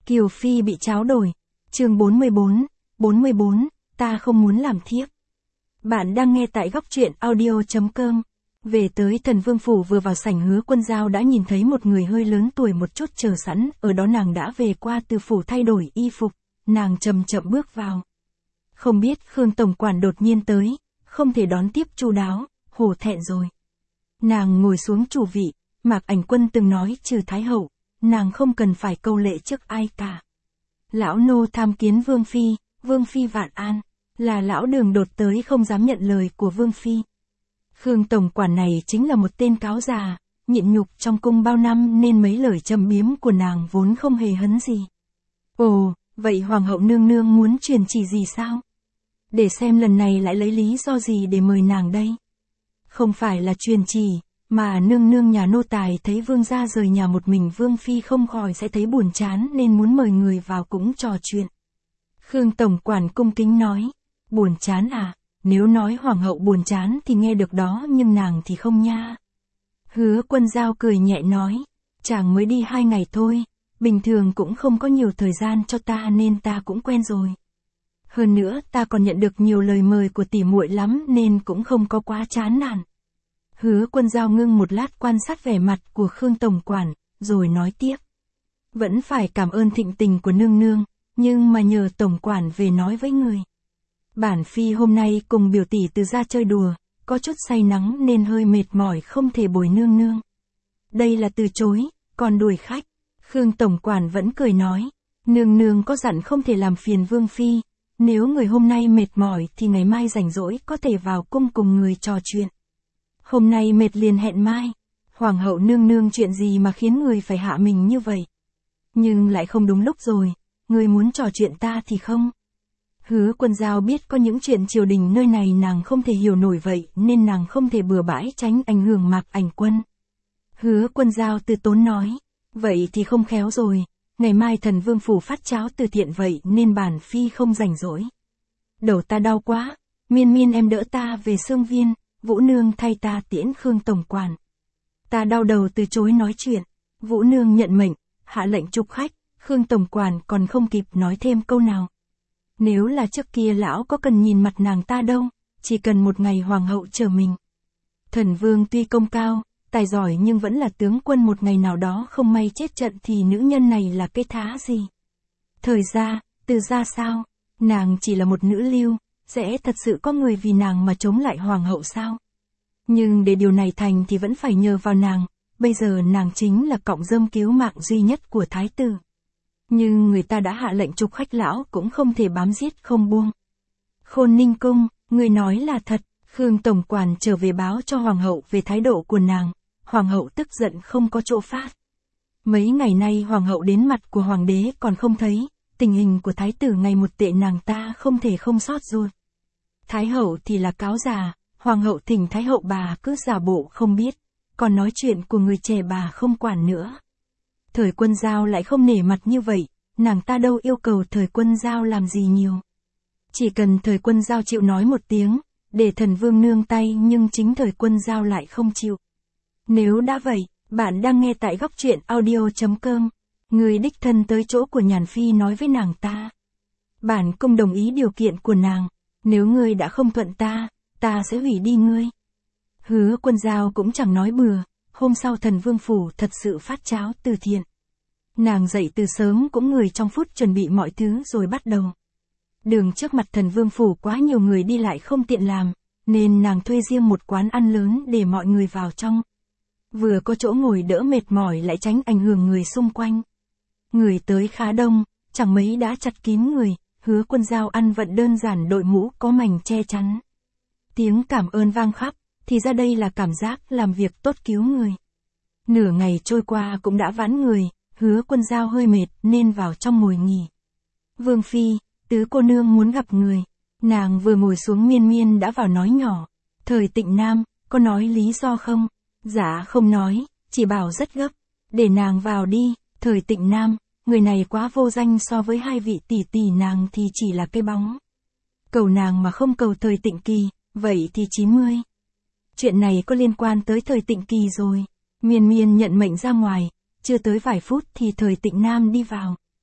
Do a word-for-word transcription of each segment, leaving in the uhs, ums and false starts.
Kiều Phi bị tráo đổi. Chương bốn mươi bốn, bốn mươi bốn, ta không muốn làm thiếp. Bạn đang nghe tại góc truyện audio chấm com. Về tới Thần Vương phủ, vừa vào sảnh, Hứa Quân Dao đã nhìn thấy một người hơi lớn tuổi một chút chờ sẵn, ở đó nàng đã về qua từ phủ thay đổi y phục, nàng chậm chậm bước vào. Không biết Khương tổng quản đột nhiên tới, không thể đón tiếp chu đáo, hổ thẹn rồi. Nàng ngồi xuống chủ vị, Mạc Ảnh Quân từng nói trừ Thái hậu, nàng không cần phải câu lệ trước ai cả. Lão nô tham kiến Vương Phi, Vương Phi vạn an, là lão Đường đột tới không dám nhận lời của Vương Phi. Khương tổng quản này chính là một tên cáo già, nhịn nhục trong cung bao năm nên mấy lời châm biếm của nàng vốn không hề hấn gì. Ồ, vậy Hoàng hậu nương nương muốn truyền chỉ gì sao? Để xem lần này lại lấy lý do gì để mời nàng đây. Không phải là truyền chỉ, mà nương nương nhà nô tài thấy vương gia rời nhà một mình, Vương Phi không khỏi sẽ thấy buồn chán nên muốn mời người vào cũng trò chuyện. Khương tổng quản cung kính nói, buồn chán à, nếu nói Hoàng hậu buồn chán thì nghe được đó, nhưng nàng thì không nha. Hứa Quân Dao cười nhẹ nói, chàng mới đi hai ngày thôi, bình thường cũng không có nhiều thời gian cho ta nên ta cũng quen rồi. Hơn nữa ta còn nhận được nhiều lời mời của tỷ muội lắm nên cũng không có quá chán nản. Hứa Quân Dao ngưng một lát quan sát vẻ mặt của Khương tổng quản, rồi nói tiếp. Vẫn phải cảm ơn thịnh tình của nương nương, nhưng mà nhờ tổng quản về nói với người. Bản Phi hôm nay cùng biểu tỷ từ ra chơi đùa, có chút say nắng nên hơi mệt mỏi không thể bồi nương nương. Đây là từ chối, còn đuổi khách. Khương tổng quản vẫn cười nói, nương nương có dặn không thể làm phiền Vương Phi, nếu người hôm nay mệt mỏi thì ngày mai rảnh rỗi có thể vào cung cùng người trò chuyện. Hôm nay mệt liền hẹn mai. Hoàng hậu nương nương chuyện gì mà khiến người phải hạ mình như vậy? Nhưng lại không đúng lúc rồi, người muốn trò chuyện ta thì không. Hứa Quân Dao biết có những chuyện triều đình nơi này nàng không thể hiểu nổi vậy nên nàng không thể bừa bãi tránh ảnh hưởng Mạc Ảnh Quân. Hứa Quân Dao từ tốn nói, vậy thì không khéo rồi, ngày mai Thần Vương phủ phát cháo từ thiện vậy nên bản Phi không rảnh rỗi. Đầu ta đau quá, Miên Miên em đỡ ta về Sương Viên, Vũ Nương thay ta tiễn Khương tổng quản. Ta đau đầu từ chối nói chuyện, Vũ Nương nhận mệnh, hạ lệnh trục khách, Khương tổng quản còn không kịp nói thêm câu nào. Nếu là trước kia lão có cần nhìn mặt nàng ta đâu, chỉ cần một ngày hoàng hậu chờ mình. Thần Vương tuy công cao, tài giỏi nhưng vẫn là tướng quân, một ngày nào đó không may chết trận thì nữ nhân này là cái thá gì? Thời gia, Từ gia sao? Nàng chỉ là một nữ lưu, sẽ thật sự có người vì nàng mà chống lại hoàng hậu sao? Nhưng để điều này thành thì vẫn phải nhờ vào nàng, bây giờ nàng chính là cọng rơm cứu mạng duy nhất của thái tử. Nhưng người ta đã hạ lệnh trục khách, lão cũng không thể bám giết không buông. Khôn Ninh cung, người nói là thật. Khương tổng quản trở về báo cho hoàng hậu về thái độ của nàng, hoàng hậu tức giận không có chỗ phát. Mấy ngày nay hoàng hậu đến mặt của hoàng đế còn không thấy, tình hình của thái tử ngày một tệ, nàng ta không thể không xót ruột. Thái hậu thì là cáo già, hoàng hậu thỉnh thái hậu bà cứ giả bộ không biết, còn nói chuyện của người trẻ bà không quản nữa. Thời Quân Dao lại không nể mặt như vậy, nàng ta đâu yêu cầu Thời Quân Dao làm gì nhiều. Chỉ cần Thời Quân Dao chịu nói một tiếng, để Thần Vương nương tay, nhưng chính Thời Quân Dao lại không chịu. Nếu đã vậy, bạn đang nghe tại góc truyện audio chấm com. Người đích thân tới chỗ của Nhàn Phi nói với nàng ta. Bản cung đồng ý điều kiện của nàng, nếu ngươi đã không thuận ta, ta sẽ hủy đi ngươi. Hứa Quân Dao cũng chẳng nói bừa, hôm sau Thần Vương phủ thật sự phát cháo từ thiện. Nàng dậy từ sớm cũng người trong phút chuẩn bị mọi thứ rồi bắt đầu. Đường trước mặt Thần Vương phủ quá nhiều người đi lại không tiện làm, nên nàng thuê riêng một quán ăn lớn để mọi người vào trong. Vừa có chỗ ngồi đỡ mệt mỏi lại tránh ảnh hưởng người xung quanh. Người tới khá đông, chẳng mấy đã chặt kín người, Hứa Quân Dao ăn vận đơn giản, đội mũ có mảnh che chắn. Tiếng cảm ơn vang khắp, thì ra đây là cảm giác làm việc tốt cứu người. Nửa ngày trôi qua cũng đã vãn người, Hứa Quân Dao hơi mệt nên vào trong ngồi nghỉ. Vương Phi, tứ cô nương muốn gặp người. Nàng vừa ngồi xuống, Miên Miên đã vào nói nhỏ. Thời Tịnh Nam, có nói lý do không? Dạ không nói, chỉ bảo rất gấp. Để nàng vào đi. Thời Tịnh Nam, người này quá vô danh, so với hai vị tỷ tỷ nàng thì chỉ là cái bóng. Cầu nàng mà không cầu Thời Tịnh Kỳ, vậy thì chín mươi. Chuyện này có liên quan tới Thời Tịnh Kỳ rồi. Miên Miên nhận mệnh ra ngoài, chưa tới vài phút thì Thời Tịnh Nam đi vào.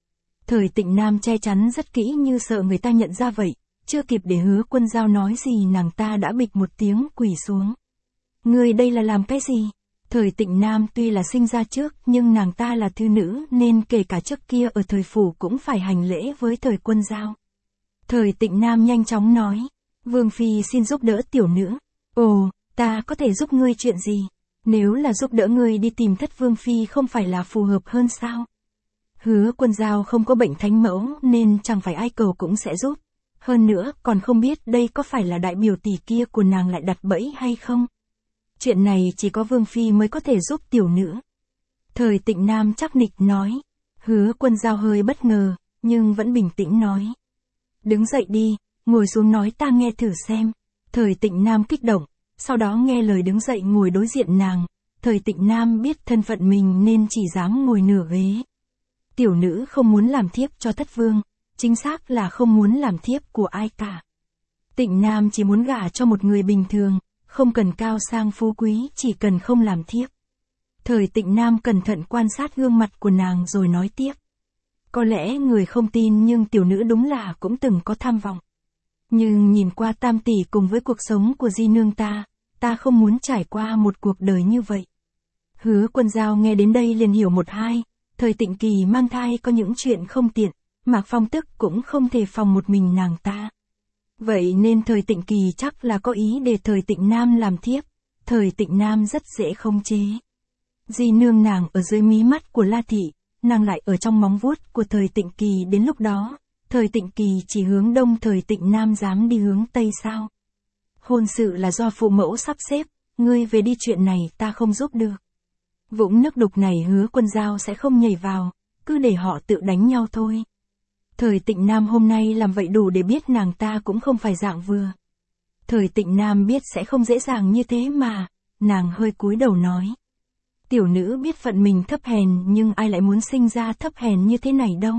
Thời Tịnh Nam che chắn rất kỹ như sợ người ta nhận ra vậy, chưa kịp để Hứa Quân Dao nói gì nàng ta đã bịch một tiếng quỳ xuống. Ngươi đây là làm cái gì? Thời Tịnh Nam tuy là sinh ra trước nhưng nàng ta là thư nữ nên kể cả trước kia ở thời phủ cũng phải hành lễ với Thời Quân Dao. Thời Tịnh Nam nhanh chóng nói, Vương Phi xin giúp đỡ tiểu nữ. Ồ, ta có thể giúp ngươi chuyện gì? Nếu là giúp đỡ ngươi đi tìm Thất Vương Phi không phải là phù hợp hơn sao? Hứa Quân Dao không có bệnh thánh mẫu nên chẳng phải ai cầu cũng sẽ giúp. Hơn nữa còn không biết đây có phải là đại biểu tỷ kia của nàng lại đặt bẫy hay không? Chuyện này chỉ có Vương Phi mới có thể giúp tiểu nữ. Thời Tịnh Nam chắc nịch nói. Hứa Quân Dao hơi bất ngờ, nhưng vẫn bình tĩnh nói. Đứng dậy đi, ngồi xuống nói ta nghe thử xem. Thời Tịnh Nam kích động, sau đó nghe lời đứng dậy ngồi đối diện nàng. Thời Tịnh Nam biết thân phận mình nên chỉ dám ngồi nửa ghế. Tiểu nữ không muốn làm thiếp cho Thất Vương, chính xác là không muốn làm thiếp của ai cả. Tịnh Nam chỉ muốn gả cho một người bình thường, không cần cao sang phú quý, chỉ cần không làm thiếp. Thời Tịnh Nam cẩn thận quan sát gương mặt của nàng rồi nói tiếp. Có lẽ người không tin nhưng tiểu nữ đúng là cũng từng có tham vọng. Nhưng nhìn qua Tam tỷ cùng với cuộc sống của di nương ta, ta không muốn trải qua một cuộc đời như vậy. Hứa Quân Dao nghe đến đây liền hiểu một hai, Thời Tịnh Kỳ mang thai có những chuyện không tiện, Mạc Phong Tức cũng không thể phòng một mình nàng ta. Vậy nên Thời Tịnh Kỳ chắc là có ý để Thời Tịnh Nam làm thiếp, Thời Tịnh Nam rất dễ khống chế. Di nương nàng ở dưới mí mắt của La Thị, nàng lại ở trong móng vuốt của Thời Tịnh Kỳ đến lúc đó, Thời Tịnh Kỳ chỉ hướng đông Thời Tịnh Nam dám đi hướng tây sao? Hôn sự là do phụ mẫu sắp xếp, ngươi về đi chuyện này ta không giúp được. Vũng nước đục này Hứa Quân Dao sẽ không nhảy vào, cứ để họ tự đánh nhau thôi. Thời Tịnh Nam hôm nay làm vậy đủ để biết nàng ta cũng không phải dạng vừa. Thời Tịnh Nam biết sẽ không dễ dàng như thế mà, nàng hơi cúi đầu nói. Tiểu nữ biết phận mình thấp hèn nhưng ai lại muốn sinh ra thấp hèn như thế này đâu.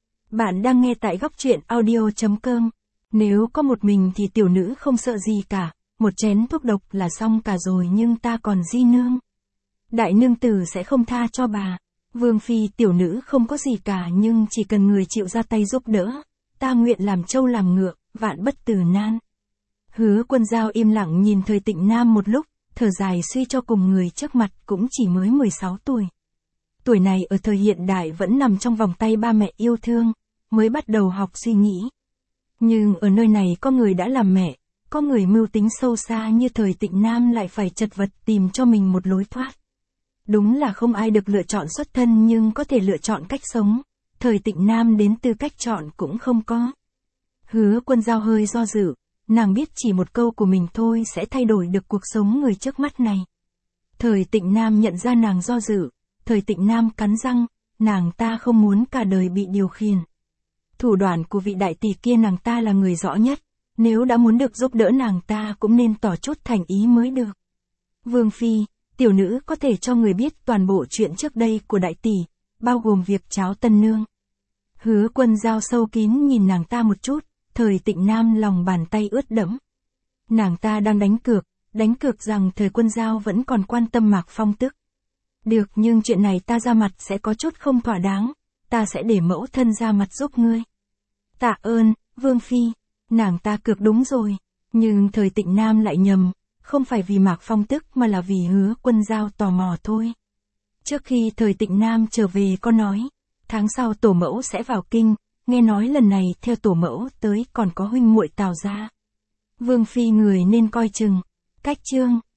Bạn đang nghe tại góc truyện audio chấm com. Nếu có một mình thì tiểu nữ không sợ gì cả, một chén thuốc độc là xong cả rồi nhưng ta còn di nương. Đại nương tử sẽ không tha cho bà. Vương Phi tiểu nữ không có gì cả nhưng chỉ cần người chịu ra tay giúp đỡ, ta nguyện làm trâu làm ngựa, vạn bất tử nan. Hứa Quân Dao im lặng nhìn Thời Tịnh Nam một lúc, thở dài suy cho cùng người trước mặt cũng chỉ mới mười sáu tuổi. Tuổi này ở thời hiện đại vẫn nằm trong vòng tay ba mẹ yêu thương, mới bắt đầu học suy nghĩ. Nhưng ở nơi này có người đã làm mẹ, có người mưu tính sâu xa như Thời Tịnh Nam lại phải chật vật tìm cho mình một lối thoát. Đúng là không ai được lựa chọn xuất thân nhưng có thể lựa chọn cách sống, Thời Tịnh Nam đến tư cách chọn cũng không có. Hứa Quân Dao hơi do dự, nàng biết chỉ một câu của mình thôi sẽ thay đổi được cuộc sống người trước mắt này. Thời Tịnh Nam nhận ra nàng do dự, Thời Tịnh Nam cắn răng, nàng ta không muốn cả đời bị điều khiển. Thủ đoạn của vị đại tỷ kia nàng ta là người rõ nhất, nếu đã muốn được giúp đỡ nàng ta cũng nên tỏ chút thành ý mới được. Vương Phi, tiểu nữ có thể cho người biết toàn bộ chuyện trước đây của đại tỷ, bao gồm việc cháo tân nương. Hứa Quân Dao sâu kín nhìn nàng ta một chút, Thời Tịnh Nam lòng bàn tay ướt đẫm. Nàng ta đang đánh cược, đánh cược rằng Thời Quân Dao vẫn còn quan tâm Mạc Phong Tức. Được nhưng chuyện này ta ra mặt sẽ có chút không thỏa đáng, ta sẽ để mẫu thân ra mặt giúp ngươi. Tạ ơn, Vương Phi, nàng ta cược đúng rồi, nhưng Thời Tịnh Nam lại nhầm, không phải vì Mạc Phong Tức mà là vì Hứa Quân Dao tò mò thôi. Trước khi Thời Tịnh Nam trở về có nói, tháng sau tổ mẫu sẽ vào kinh, nghe nói lần này theo tổ mẫu tới còn có huynh muội Tào gia. Vương Phi người nên coi chừng. Cách chương